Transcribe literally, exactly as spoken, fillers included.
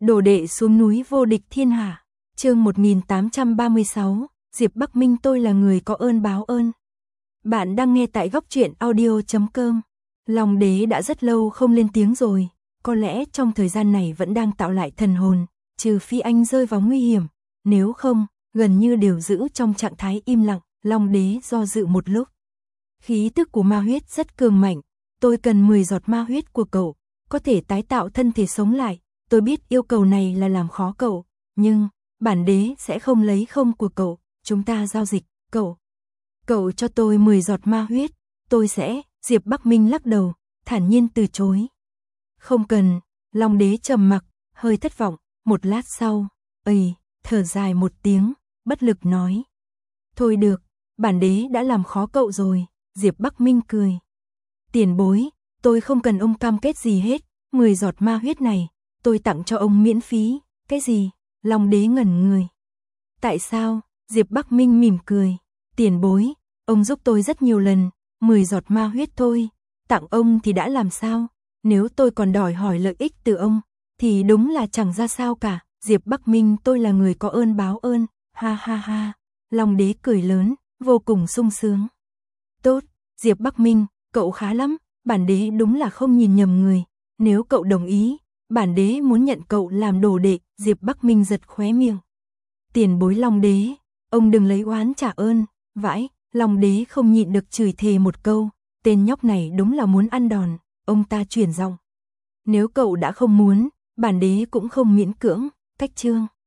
Đồ đệ xuống núi vô địch thiên hạ. Chương một nghìn tám trăm ba mươi sáu, Diệp Bắc Minh tôi là người có ơn báo ơn. Bạn đang nghe tại góc truyện audio chấm com. Long đế đã rất lâu không lên tiếng rồi, có lẽ trong thời gian này vẫn đang tạo lại thần hồn, trừ phi anh rơi vào nguy hiểm, nếu không, gần như đều giữ trong trạng thái im lặng. Long đế do dự một lúc. Khí tức của ma huyết rất cường mạnh, tôi cần mười giọt ma huyết của cậu, có thể tái tạo thân thể sống lại. Tôi biết yêu cầu này là làm khó cậu, nhưng bản đế sẽ không lấy không của cậu, chúng ta giao dịch, cậu. Cậu cho tôi mười giọt ma huyết, tôi sẽ, Diệp Bắc Minh lắc đầu, thản nhiên từ chối. Không cần, Long đế trầm mặc, hơi thất vọng, một lát sau, ây, thở dài một tiếng, bất lực nói. Thôi được, bản đế đã làm khó cậu rồi, Diệp Bắc Minh cười. Tiền bối, tôi không cần ông cam kết gì hết, mười giọt ma huyết này, tôi tặng cho ông miễn phí. Cái gì? Long đế ngẩn người. Tại sao? Diệp Bắc Minh mỉm cười. Tiền bối, ông giúp tôi rất nhiều lần, mười giọt ma huyết thôi, tặng ông thì đã làm sao? Nếu tôi còn đòi hỏi lợi ích từ ông, thì đúng là chẳng ra sao cả. Diệp Bắc Minh tôi là người có ơn báo ơn, ha ha ha. Long đế cười lớn, vô cùng sung sướng. Tốt, Diệp Bắc Minh, cậu khá lắm, bản đế đúng là không nhìn nhầm người, nếu cậu đồng ý, bản đế muốn nhận cậu làm đồ đệ. Diệp Bắc Minh giật khóe miệng. Tiền bối Long đế, ông đừng lấy oán trả ơn, vãi. Long đế không nhịn được chửi thề một câu, tên nhóc này đúng là muốn ăn đòn. Ông ta chuyển giọng. Nếu cậu đã không muốn, bản đế cũng không miễn cưỡng. Cách chương.